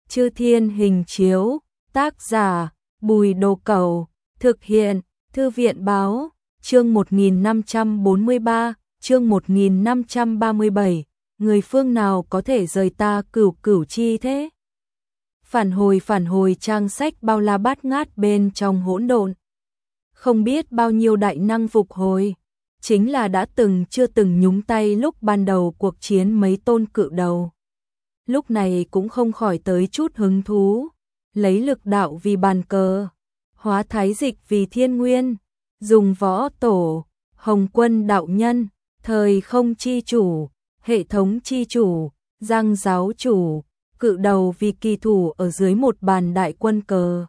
Chư Thiên Hình Chiếu, tác giả Bùi Đồ Cẩu, thực hiện Thư viện Báo, chương 1543, chương 1537, người phương nào có thể rời ta Cửu Cửu chi thế? Phản hồi trang sách bao la bát ngát bên trong hỗn độn. Không biết bao nhiêu đại năng phục hồi, chính là đã từng chưa từng nhúng tay lúc ban đầu cuộc chiến mấy tôn cự đầu. Lúc này cũng không khỏi tới chút hứng thú, lấy lực đạo vì bàn cờ, hóa thái dịch vì thiên nguyên, dùng võ tổ, hồng quân đạo nhân, thời không chi chủ, hệ thống chi chủ, giang giáo chủ, cự đầu vì kỳ thủ ở dưới một bàn đại quân cờ.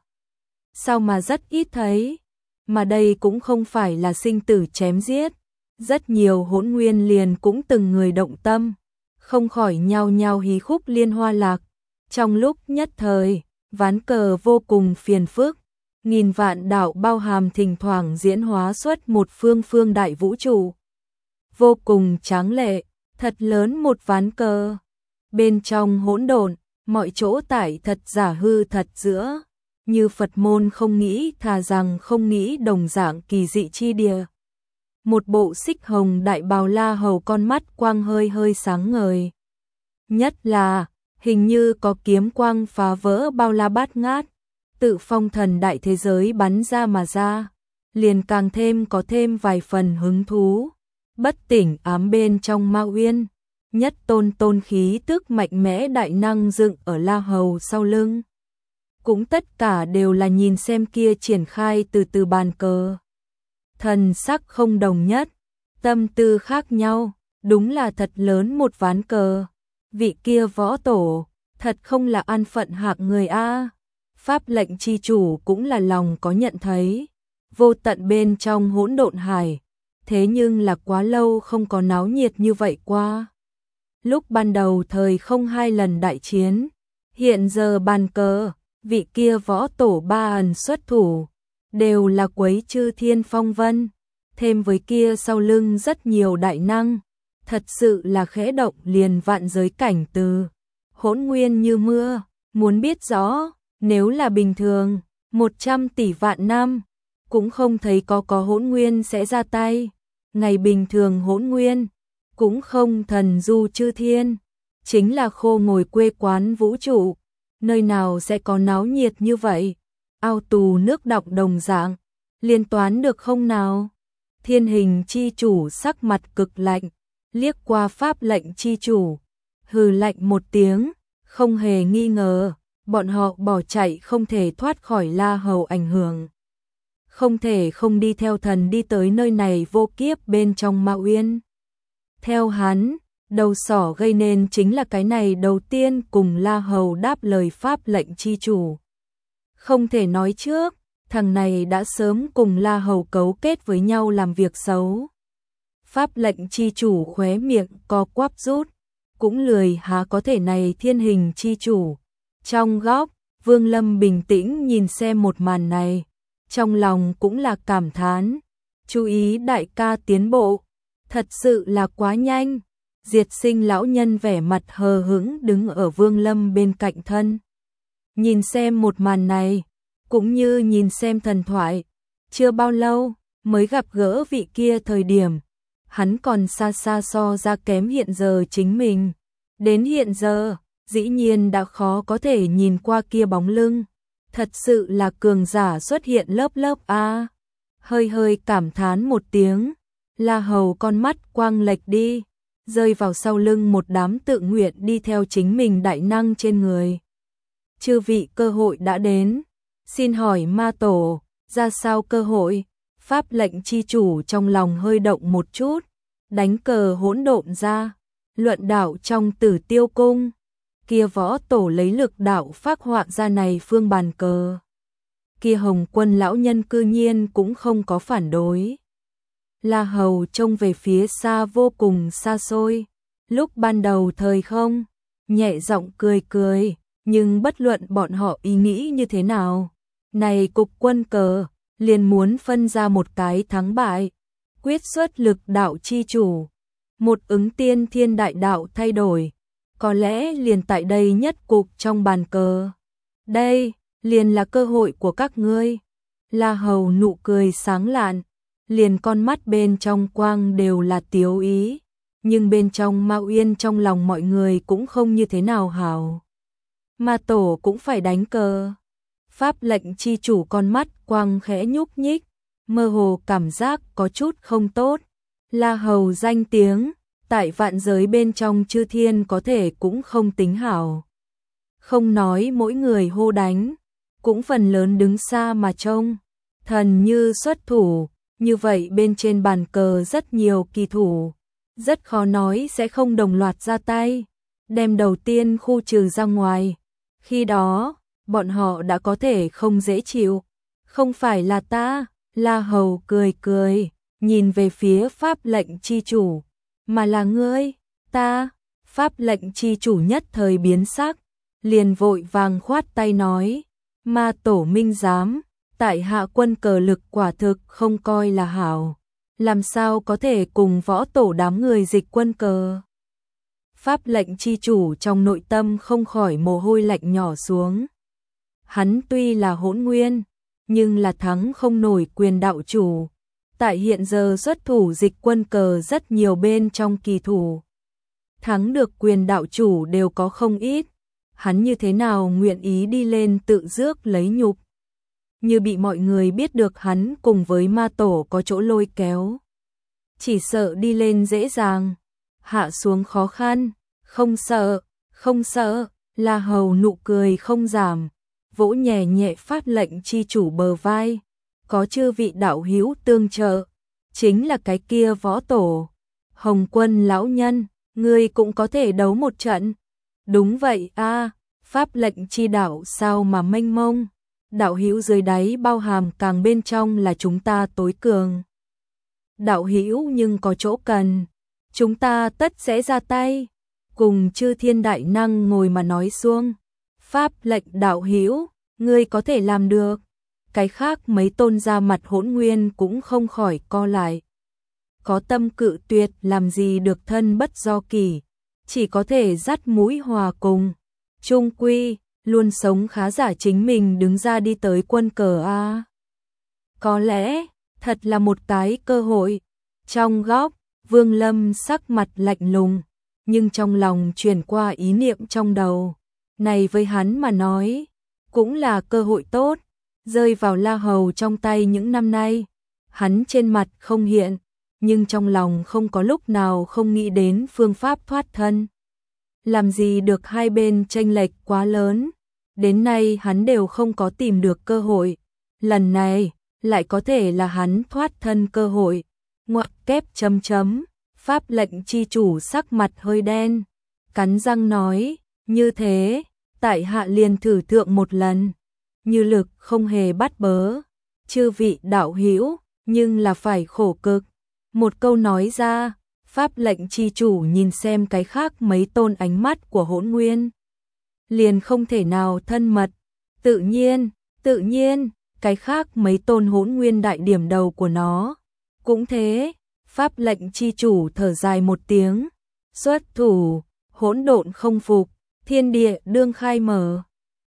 Sao mà rất ít thấy, mà đây cũng không phải là sinh tử chém giết, rất nhiều hỗn nguyên liền cũng từng người động tâm, không khỏi nhao nhao hí khúc liên hoa lạc. Trong lúc nhất thời, ván cờ vô cùng phiền phức, nghìn vạn đạo bao hàm thỉnh thoảng diễn hóa xuất một phương đại vũ trụ. Vô cùng tráng lệ, thật lớn một ván cờ. Bên trong hỗn độn, mọi chỗ tải thật giả hư thật giữa, như Phật môn không nghĩ thà rằng không nghĩ đồng dạng kỳ dị chi địa. Một bộ xích hồng đại bào La Hầu con mắt quang hơi sáng ngời. Nhất là, hình như có kiếm quang phá vỡ bao la bát ngát, tự phong thần đại thế giới bắn ra mà ra, liền càng thêm có thêm vài phần hứng thú. Bất tỉnh ám bên trong Ma Uyên, nhất tôn khí tức mạnh mẽ đại năng dựng ở La Hầu sau lưng. Cũng tất cả đều là nhìn xem kia triển khai từ bàn cờ. Thần sắc không đồng nhất, tâm tư khác nhau, đúng là thật lớn một ván cờ. Vị kia võ tổ, thật không là an phận hạng người a. Pháp lệnh chi chủ cũng là lòng có nhận thấy, vô tận bên trong hỗn độn hải, thế nhưng là quá lâu không có náo nhiệt như vậy qua. Lúc ban đầu thời không hai lần đại chiến, hiện giờ bàn cờ, vị kia võ tổ ba ẩn xuất thủ, đều là quấy chư thiên phong vân, thêm với kia sau lưng rất nhiều đại năng, thật sự là khẽ động liền vạn giới cảnh từ. Hỗn nguyên như mưa, muốn biết rõ, nếu là bình thường, 100 tỷ vạn năm, cũng không thấy có hỗn nguyên sẽ ra tay. Ngày bình thường hỗn nguyên, cũng không thần du chư thiên, chính là khô ngồi quê quán vũ trụ, nơi nào sẽ có náo nhiệt như vậy, ao tù nước đọng đồng dạng, liên toán được không nào? Thiên hình chi chủ sắc mặt cực lạnh, liếc qua pháp lệnh chi chủ, hừ lạnh một tiếng, không hề nghi ngờ, bọn họ bỏ chạy không thể thoát khỏi La Hầu ảnh hưởng. Không thể không đi theo thần đi tới nơi này vô kiếp bên trong Ma Uyên. Theo hắn, đầu sỏ gây nên chính là cái này đầu tiên cùng La Hầu đáp lời pháp lệnh chi chủ. Không thể nói trước, thằng này đã sớm cùng La Hầu cấu kết với nhau làm việc xấu. Pháp lệnh chi chủ khóe miệng co quắp rút, cũng lười há có thể này thiên hình chi chủ. Trong góc, Vương Lâm bình tĩnh nhìn xem một màn này, trong lòng cũng là cảm thán, chú ý đại ca tiến bộ, thật sự là quá nhanh. Diệt Sinh lão nhân vẻ mặt hờ hững đứng ở Vương Lâm bên cạnh thân. Nhìn xem một màn này, cũng như nhìn xem thần thoại, chưa bao lâu mới gặp gỡ vị kia thời điểm, hắn còn xa so ra kém hiện giờ chính mình. Đến hiện giờ, dĩ nhiên đã khó có thể nhìn qua kia bóng lưng, thật sự là cường giả xuất hiện lớp a. Hơi cảm thán một tiếng, La Hầu con mắt quang lệch đi, rơi vào sau lưng một đám tự nguyện đi theo chính mình đại năng trên người. Chư vị, cơ hội đã đến, xin hỏi ma tổ, ra sao cơ hội? Pháp lệnh chi chủ trong lòng hơi động một chút, đánh cờ hỗn độn ra, luận đạo trong Tử Tiêu cung. Kia võ tổ lấy lực đạo phác họa ra này phương bàn cờ. Kia Hồng Quân lão nhân cư nhiên cũng không có phản đối. La Hầu trông về phía xa vô cùng xa xôi, lúc ban đầu thời không, nhẹ giọng cười, nhưng bất luận bọn họ ý nghĩ như thế nào, này cục quân cờ, liền muốn phân ra một cái thắng bại, quyết xuất lực đạo chi chủ, một ứng tiên thiên đại đạo thay đổi, có lẽ liền tại đây nhất cục trong bàn cờ. Đây, liền là cơ hội của các ngươi. La Hầu nụ cười sáng lạn, liền con mắt bên trong quang đều là tiếu ý, nhưng bên trong Mao Uyên trong lòng mọi người cũng không như thế nào hảo. Ma tổ cũng phải đánh cờ. Pháp lệnh chi chủ con mắt quang khẽ nhúc nhích, mơ hồ cảm giác có chút không tốt. La Hầu danh tiếng, tại vạn giới bên trong chư thiên có thể cũng không tính hảo. Không nói mỗi người hô đánh, cũng phần lớn đứng xa mà trông. Thần như xuất thủ, như vậy bên trên bàn cờ rất nhiều kỳ thủ. Rất khó nói sẽ không đồng loạt ra tay, đem đầu tiên khu trừ ra ngoài. Khi đó, bọn họ đã có thể không dễ chịu. Không phải là ta, La Hầu cười cười, nhìn về phía pháp lệnh chi chủ, mà là ngươi, ta. Pháp lệnh chi chủ nhất thời biến sắc, liền vội vàng khoát tay nói, Ma tổ minh giám, tại hạ quân cờ lực quả thực không coi là hảo, làm sao có thể cùng võ tổ đám người dịch quân cờ. Pháp lệnh chi chủ trong nội tâm không khỏi mồ hôi lạnh nhỏ xuống. Hắn tuy là hỗn nguyên, nhưng là thắng không nổi quyền đạo chủ. Tại hiện giờ xuất thủ dịch quân cờ rất nhiều bên trong kỳ thủ. Thắng được quyền đạo chủ đều có không ít. Hắn như thế nào nguyện ý đi lên tự rước lấy nhục. Như bị mọi người biết được hắn cùng với ma tổ có chỗ lôi kéo. Chỉ sợ đi lên dễ dàng, hạ xuống khó khăn. Không sợ, không sợ, La Hầu nụ cười không giảm, vỗ nhẹ nhẹ pháp lệnh chi chủ bờ vai. Có chư vị đạo hữu tương trợ, chính là cái kia võ tổ. Hồng Quân lão nhân, ngươi cũng có thể đấu một trận. Đúng vậy a, pháp lệnh chi đạo sao mà mênh mông. Đạo hữu dưới đáy bao hàm càng bên trong là chúng ta tối cường. Đạo hữu nhưng có chỗ cần, chúng ta tất sẽ ra tay. Cùng chư thiên đại năng ngồi mà nói xuông. Pháp lệnh đạo hữu, ngươi có thể làm được. Cái khác mấy tôn ra mặt hỗn nguyên cũng không khỏi co lại. Có tâm cự tuyệt làm gì được thân bất do kỳ, chỉ có thể dắt mũi hòa cùng. Trung quy, luôn sống khá giả chính mình đứng ra đi tới quân cờ a. Có lẽ, thật là một cái cơ hội. Trong góc, Vương Lâm sắc mặt lạnh lùng, nhưng trong lòng truyền qua ý niệm trong đầu. Này với hắn mà nói, cũng là cơ hội tốt. Rơi vào La Hầu trong tay những năm nay, hắn trên mặt không hiện, nhưng trong lòng không có lúc nào không nghĩ đến phương pháp thoát thân. Làm gì được hai bên chênh lệch quá lớn, đến nay hắn đều không có tìm được cơ hội. Lần này, lại có thể là hắn thoát thân cơ hội. Ngoặc kép chấm chấm, pháp lệnh chi chủ sắc mặt hơi đen, cắn răng nói, như thế, tại hạ liền thử thượng một lần. Như lực không hề bắt bớ, chư vị đạo hữu, nhưng là phải khổ cực. Một câu nói ra, pháp lệnh chi chủ nhìn xem cái khác mấy tôn ánh mắt của hỗn nguyên. Liền không thể nào thân mật, tự nhiên, cái khác mấy tôn hỗn nguyên đại điểm đầu của nó. Cũng thế, pháp lệnh chi chủ thở dài một tiếng, xuất thủ, hỗn độn không phục, thiên địa đương khai mở.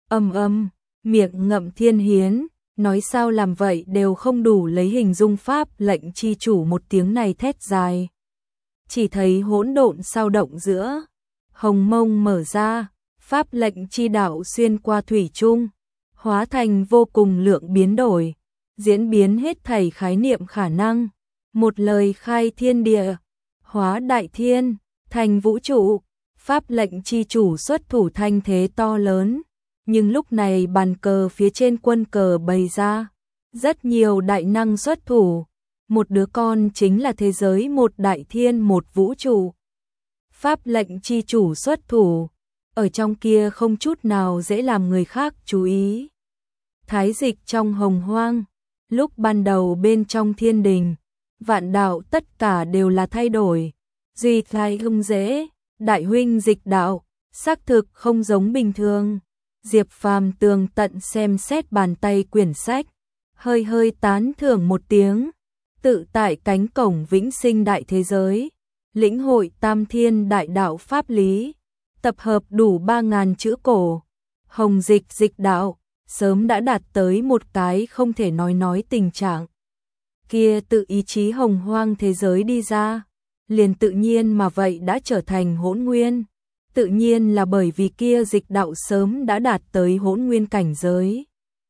Miệng ngậm thiên hiến, nói sao làm vậy đều không đủ lấy hình dung pháp lệnh chi chủ một tiếng này thét dài. Chỉ thấy hỗn độn sao động giữa, hồng mông mở ra, pháp lệnh chi đạo xuyên qua thủy chung, hóa thành vô cùng lượng biến đổi, diễn biến hết thảy khái niệm khả năng, một lời khai thiên địa, hóa đại thiên, thành vũ trụ. Pháp lệnh chi chủ xuất thủ thanh thế to lớn. Nhưng lúc này bàn cờ phía trên quân cờ bày ra, rất nhiều đại năng xuất thủ, một đứa con chính là thế giới, một đại thiên, một vũ trụ. Pháp lệnh chi chủ xuất thủ, ở trong kia không chút nào dễ làm người khác chú ý. Thái dịch trong hồng hoang, lúc ban đầu bên trong thiên đình, vạn đạo tất cả đều là thay đổi, duy thái không dễ, đại huynh dịch đạo, xác thực không giống bình thường. Diệp Phàm tường tận xem xét bàn tay quyển sách, hơi tán thưởng một tiếng, tự tại cánh cổng vĩnh sinh đại thế giới, lĩnh hội tam thiên đại đạo pháp lý, tập hợp đủ 3.000 chữ cổ. Hồng dịch dịch đạo, sớm đã đạt tới một cái không thể nói tình trạng. Kia tự ý chí hồng hoang thế giới đi ra, liền tự nhiên mà vậy đã trở thành hỗn nguyên. Tự nhiên là bởi vì kia dịch đạo sớm đã đạt tới hỗn nguyên cảnh giới.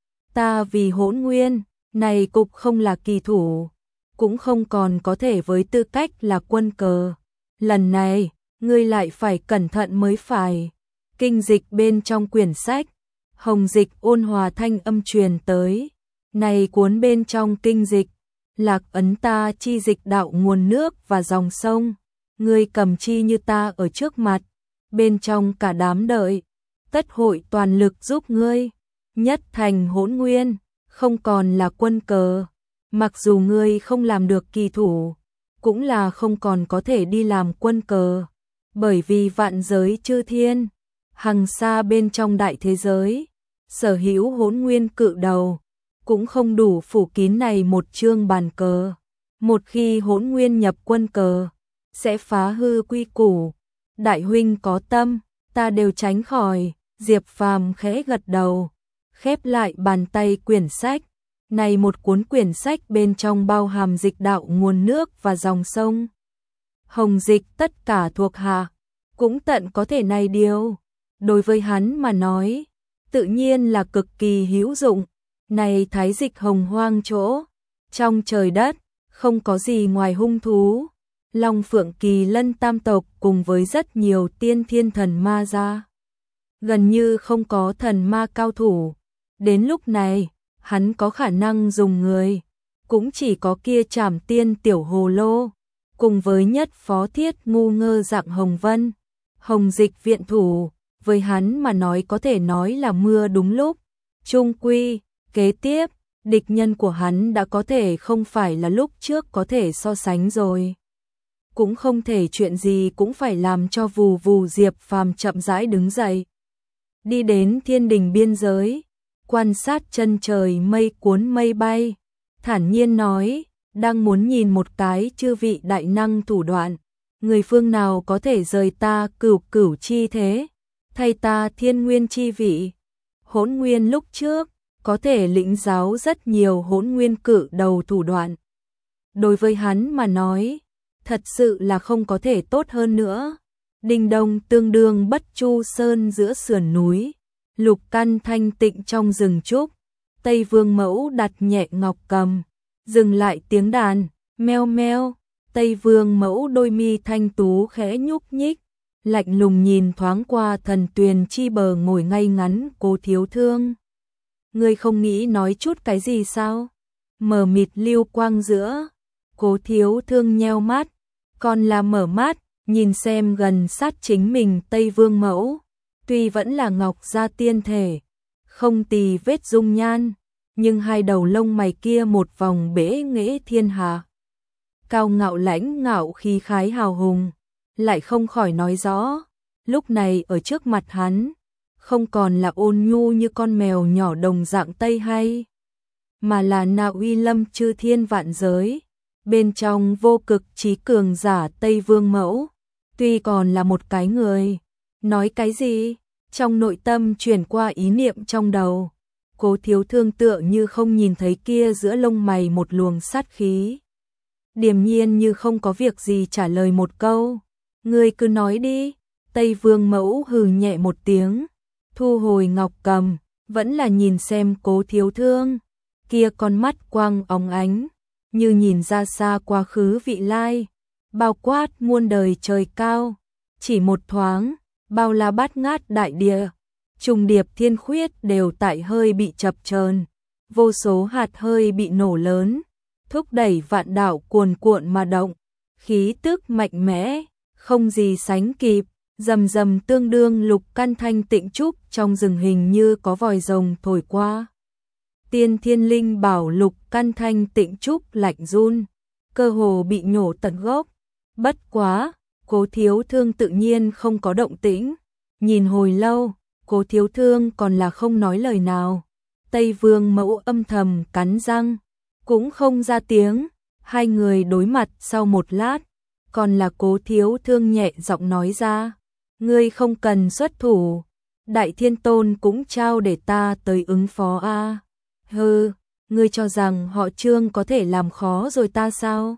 Ta vì hỗn nguyên, này cục không là kỳ thủ, cũng không còn có thể với tư cách là quân cờ. Lần này, ngươi lại phải cẩn thận mới phải. Kinh dịch bên trong quyển sách, hồng dịch ôn hòa thanh âm truyền tới. Này cuốn bên trong kinh dịch, lạc ấn ta chi dịch đạo nguồn nước và dòng sông. Ngươi cầm chi như ta ở trước mặt, bên trong cả đám đợi, tất hội toàn lực giúp ngươi, nhất thành hỗn nguyên, không còn là quân cờ. Mặc dù ngươi không làm được kỳ thủ, cũng là không còn có thể đi làm quân cờ, bởi vì vạn giới chư thiên, hằng xa bên trong đại thế giới, sở hữu hỗn nguyên cự đầu, cũng không đủ phủ kín này một chương bàn cờ. Một khi hỗn nguyên nhập quân cờ, sẽ phá hư quy củ. Đại huynh có tâm, ta đều tránh khỏi. Diệp Phàm khẽ gật đầu, khép lại bàn tay quyển sách. Này một cuốn quyển sách bên trong bao hàm dịch đạo nguồn nước và dòng sông. Hồng dịch tất cả thuộc hạ, cũng tận có thể này điều. Đối với hắn mà nói, tự nhiên là cực kỳ hữu dụng. Này thái dịch hồng hoang chỗ, trong trời đất, không có gì ngoài hung thú. Long Phượng Kỳ Lân tam tộc cùng với rất nhiều tiên thiên thần ma ra. Gần như không có thần ma cao thủ. Đến lúc này, hắn có khả năng dùng người, cũng chỉ có kia Trảm Tiên tiểu hồ lô, cùng với nhất phó thiết ngu ngơ dạng Hồng Vân. Hồng dịch viện thủ, với hắn mà nói có thể nói là mưa đúng lúc. Trung quy, kế tiếp, địch nhân của hắn đã có thể không phải là lúc trước có thể so sánh rồi. Cũng không thể chuyện gì cũng phải làm cho vù vù. Diệp Phàm chậm rãi đứng dậy, đi đến thiên đình biên giới, quan sát chân trời mây cuốn mây bay, thản nhiên nói, đang muốn nhìn một cái chư vị đại năng thủ đoạn, người phương nào có thể rời ta cửu cửu chi thế, thay ta thiên nguyên chi vị. Hỗn nguyên lúc trước, có thể lĩnh giáo rất nhiều hỗn nguyên cự đầu thủ đoạn. Đối với hắn mà nói, thật sự là không có thể tốt hơn nữa. Đình Đông tương đương Bất Chu Sơn giữa sườn núi, Lục Căn thanh tịnh trong rừng trúc, Tây Vương Mẫu đặt nhẹ ngọc cầm, dừng lại tiếng đàn, meo meo. Tây Vương Mẫu đôi mi thanh tú khẽ nhúc nhích, lạnh lùng nhìn thoáng qua thần tuyền chi bờ ngồi ngay ngắn Cố Thiếu Thương. Ngươi không nghĩ nói chút cái gì sao? Mờ mịt lưu quang giữa. Cố Thiếu Thương nheo mắt, còn là mở mắt, nhìn xem gần sát chính mình Tây Vương Mẫu. Tuy vẫn là ngọc gia tiên thể, không tì vết dung nhan, nhưng hai đầu lông mày kia một vòng bể nghệ thiên hạ. Cao ngạo lãnh ngạo khí khái hào hùng, lại không khỏi nói rõ, lúc này ở trước mặt hắn, không còn là ôn nhu như con mèo nhỏ đồng dạng Tây hay, mà là Na Uy Lâm chư thiên vạn giới, bên trong vô cực trí cường giả Tây Vương Mẫu, tuy còn là một cái người, nói cái gì, trong nội tâm chuyển qua ý niệm trong đầu. Cố Thiếu Thương tựa như không nhìn thấy kia giữa lông mày một luồng sát khí. Điềm nhiên như không có việc gì trả lời một câu. Ngươi cứ nói đi. Tây Vương Mẫu hừ nhẹ một tiếng, thu hồi ngọc cầm, vẫn là nhìn xem Cố Thiếu Thương. Kia con mắt quang óng ánh, như nhìn ra xa quá khứ vị lai, bao quát muôn đời trời cao. Chỉ một thoáng, bao la bát ngát đại địa, trùng điệp thiên khuyết đều tại hơi bị chập chờn, vô số hạt hơi bị nổ lớn, thúc đẩy vạn đạo cuồn cuộn mà động, khí tức mạnh mẽ, không gì sánh kịp, rầm rầm tương đương Lục Căn thanh tịnh trúc trong rừng hình như có vòi rồng thổi qua. Tiên Thiên Linh bảo Lục Căn thanh tịnh trúc lạnh run, cơ hồ bị nhổ tận gốc. Bất quá, Cố Thiếu Thương tự nhiên không có động tĩnh, nhìn hồi lâu, Cố Thiếu Thương còn là không nói lời nào. Tây Vương Mẫu âm thầm cắn răng, cũng không ra tiếng. Hai người đối mặt sau một lát, còn là Cố Thiếu Thương nhẹ giọng nói ra, ngươi không cần xuất thủ, Đại Thiên Tôn cũng trao để ta tới ứng phó a. Hừ, ngươi cho rằng họ Trương có thể làm khó rồi ta sao?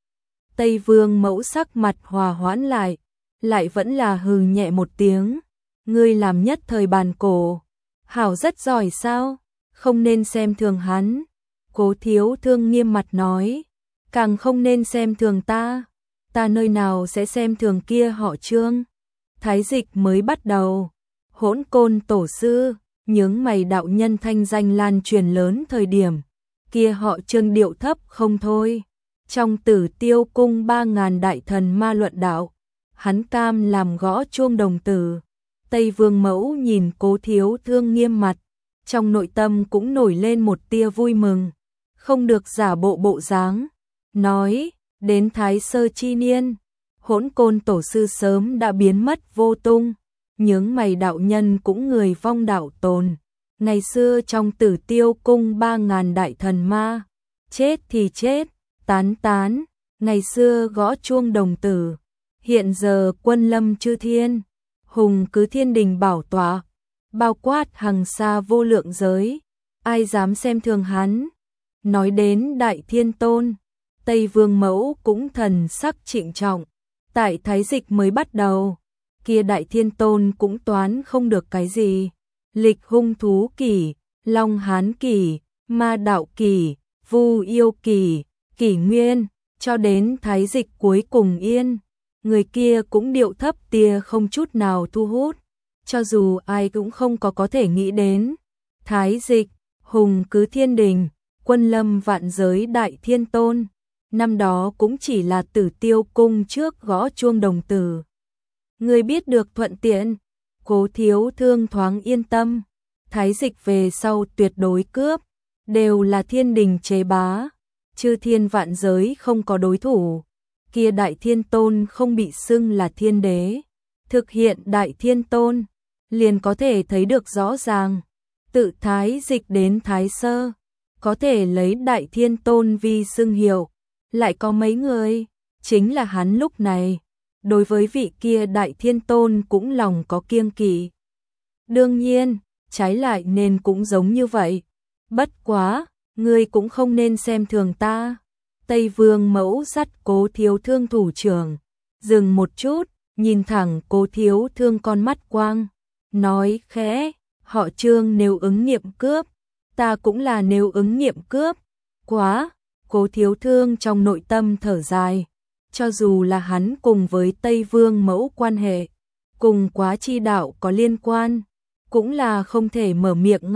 Tây Vương Mẫu sắc mặt hòa hoãn lại vẫn là hừ nhẹ một tiếng, ngươi làm nhất thời bàn cổ, hảo rất giỏi sao, không nên xem thường hắn. Cố Thiếu Thương nghiêm mặt nói, càng không nên xem thường ta nơi nào sẽ xem thường kia họ Trương. Thái dịch mới bắt đầu, Hỗn Côn tổ sư, nhướng mày đạo nhân thanh danh lan truyền lớn thời điểm, kia họ Trương điệu thấp không thôi. Trong Tử Tiêu cung 3000 đại thần ma luận đạo, hắn cam làm gõ chuông đồng tử. Tây Vương Mẫu nhìn Cố Thiếu Thương nghiêm mặt, trong nội tâm cũng nổi lên một tia vui mừng, không được giả bộ bộ dáng, nói, đến Thái Sơ chi niên, Hỗn Côn tổ sư sớm đã biến mất vô tung, nhướng mày đạo nhân cũng người vong đạo tồn. Ngày xưa trong Tử Tiêu cung 3000 đại thần ma, chết thì chết, tán tán, ngày xưa gõ chuông đồng tử, hiện giờ quân lâm chư thiên, hùng cứ thiên đình bảo tọa, bao quát hằng xa vô lượng giới, ai dám xem thường hắn. Nói đến Đại Thiên Tôn, Tây Vương Mẫu cũng thần sắc trịnh trọng, tại thái dịch mới bắt đầu, kia Đại Thiên Tôn cũng toán không được cái gì, lịch hung thú kỷ, long hán kỷ, ma đạo kỷ, vu yêu kỷ, kỷ nguyên, cho đến thái dịch cuối cùng yên, người kia cũng điệu thấp tia không chút nào thu hút, cho dù ai cũng không có thể nghĩ đến. Thái dịch, hùng cứ thiên đình, quân lâm vạn giới Đại Thiên Tôn, năm đó cũng chỉ là Tử Tiêu cung trước gõ chuông đồng tử. Người biết được thuận tiện, Cố Thiếu Thương thoáng yên tâm, thái dịch về sau tuyệt đối cướp, đều là thiên đình chế bá, chư thiên vạn giới không có đối thủ, kia Đại Thiên Tôn không bị xưng là thiên đế, thực hiện Đại Thiên Tôn, liền có thể thấy được rõ ràng, tự thái dịch đến thái sơ, có thể lấy Đại Thiên Tôn vi xưng hiệu, lại có mấy người, chính là hắn lúc này, đối với vị kia Đại Thiên Tôn cũng lòng có kiêng kỵ. Đương nhiên, trái lại nên cũng giống như vậy, bất quá, ngươi cũng không nên xem thường ta. Tây Vương Mẫu dắt Cố Thiếu Thương thủ trưởng, dừng một chút, nhìn thẳng Cố Thiếu Thương con mắt quang, nói khẽ, họ Trương nếu ứng nghiệm cướp, ta cũng là nếu ứng nghiệm cướp, quá. Cố Thiếu Thương trong nội tâm thở dài, cho dù là hắn cùng với Tây Vương Mẫu quan hệ, cùng Quá Chi đạo có liên quan, cũng là không thể mở miệng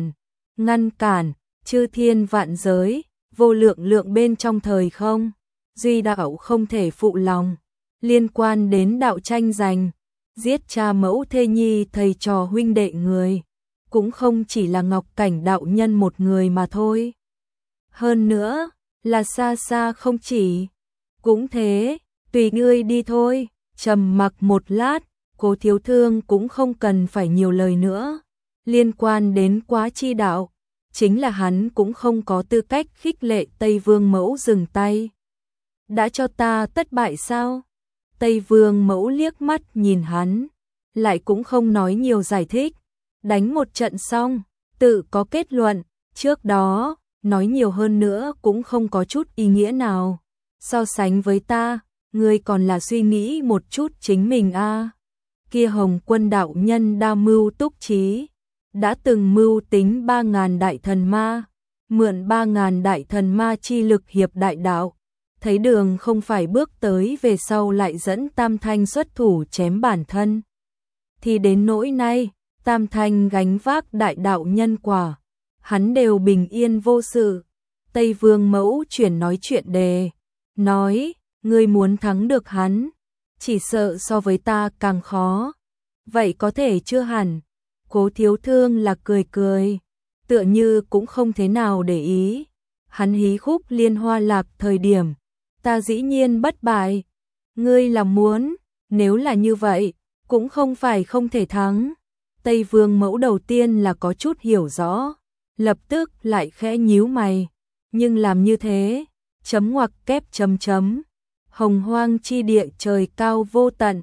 ngăn cản, chư thiên vạn giới, vô lượng lượng bên trong thời không, duy đạo không thể phụ lòng, liên quan đến đạo tranh giành, giết cha mẫu thê nhi thầy trò huynh đệ người, cũng không chỉ là Ngọc Cảnh đạo nhân một người mà thôi. Hơn nữa, là xa xa không chỉ. Cũng thế, tùy ngươi đi thôi. Trầm mặc một lát, Cố Thiếu Thương cũng không cần phải nhiều lời nữa. Liên quan đến Quá Chi đạo, chính là hắn cũng không có tư cách khích lệ Tây Vương Mẫu dừng tay. Đã cho ta tất bại sao? Tây Vương Mẫu liếc mắt nhìn hắn, lại cũng không nói nhiều giải thích. Đánh một trận xong, tự có kết luận, trước đó, nói nhiều hơn nữa cũng không có chút ý nghĩa nào. So sánh với ta, ngươi còn là suy nghĩ một chút chính mình a. Kia Hồng Quân đạo nhân đa mưu túc trí, đã từng mưu tính 3000 đại thần ma, mượn 3000 đại thần ma chi lực hiệp đại đạo, thấy đường không phải bước tới về sau lại dẫn Tam Thanh xuất thủ chém bản thân. Thì đến nỗi nay, Tam Thanh gánh vác đại đạo nhân quả, hắn đều bình yên vô sự. Tây Vương Mẫu chuyển nói chuyện đề, nói, ngươi muốn thắng được hắn, chỉ sợ so với ta càng khó. Vậy có thể chưa hẳn. Cố Thiếu Thương là cười, tựa như cũng không thế nào để ý. Hắn hí khúc Liên Hoa Lạc thời điểm, ta dĩ nhiên bất bại. Ngươi là muốn, nếu là như vậy, cũng không phải không thể thắng. Tây Vương Mẫu đầu tiên là có chút hiểu rõ, lập tức lại khẽ nhíu mày, nhưng làm như thế, chấm ngoặc kép chấm chấm, hồng hoang chi địa trời cao vô tận,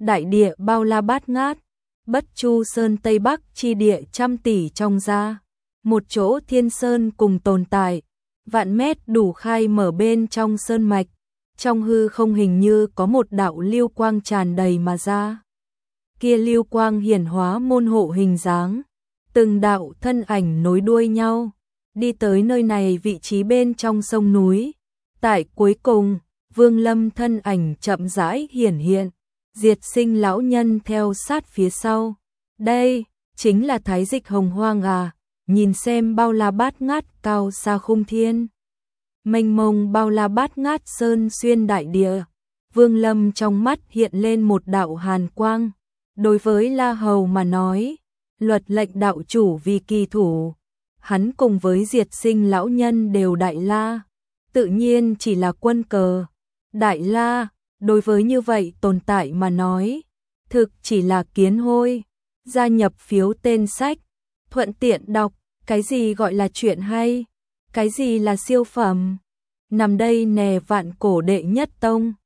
đại địa bao la bát ngát, bất chu sơn Tây Bắc chi địa trăm tỷ trong ra. Một chỗ thiên sơn cùng tồn tại, vạn mét đủ khai mở bên trong sơn mạch, trong hư không hình như có một đạo lưu quang tràn đầy mà ra. Kia lưu quang hiển hóa môn hộ hình dáng, từng đạo thân ảnh nối đuôi nhau, đi tới nơi này vị trí bên trong sông núi. Tại cuối cùng, Vương Lâm thân ảnh chậm rãi hiển hiện, Diệt Sinh lão nhân theo sát phía sau. Đây, chính là Thái Dịch Hồng Hoang à, nhìn xem bao la bát ngát cao xa khung thiên. Mênh mông bao la bát ngát sơn xuyên đại địa, Vương Lâm trong mắt hiện lên một đạo hàn quang. Đối với La Hầu mà nói, luật lệnh đạo chủ vì kỳ thủ, hắn cùng với Diệt Sinh lão nhân đều đại la, tự nhiên chỉ là quân cờ. Đại la, đối với như vậy tồn tại mà nói, thực chỉ là kiến hôi. Gia nhập phiếu tên sách, thuận tiện đọc, cái gì gọi là chuyện hay, cái gì là siêu phẩm. Nằm đây nè vạn cổ đệ nhất tông.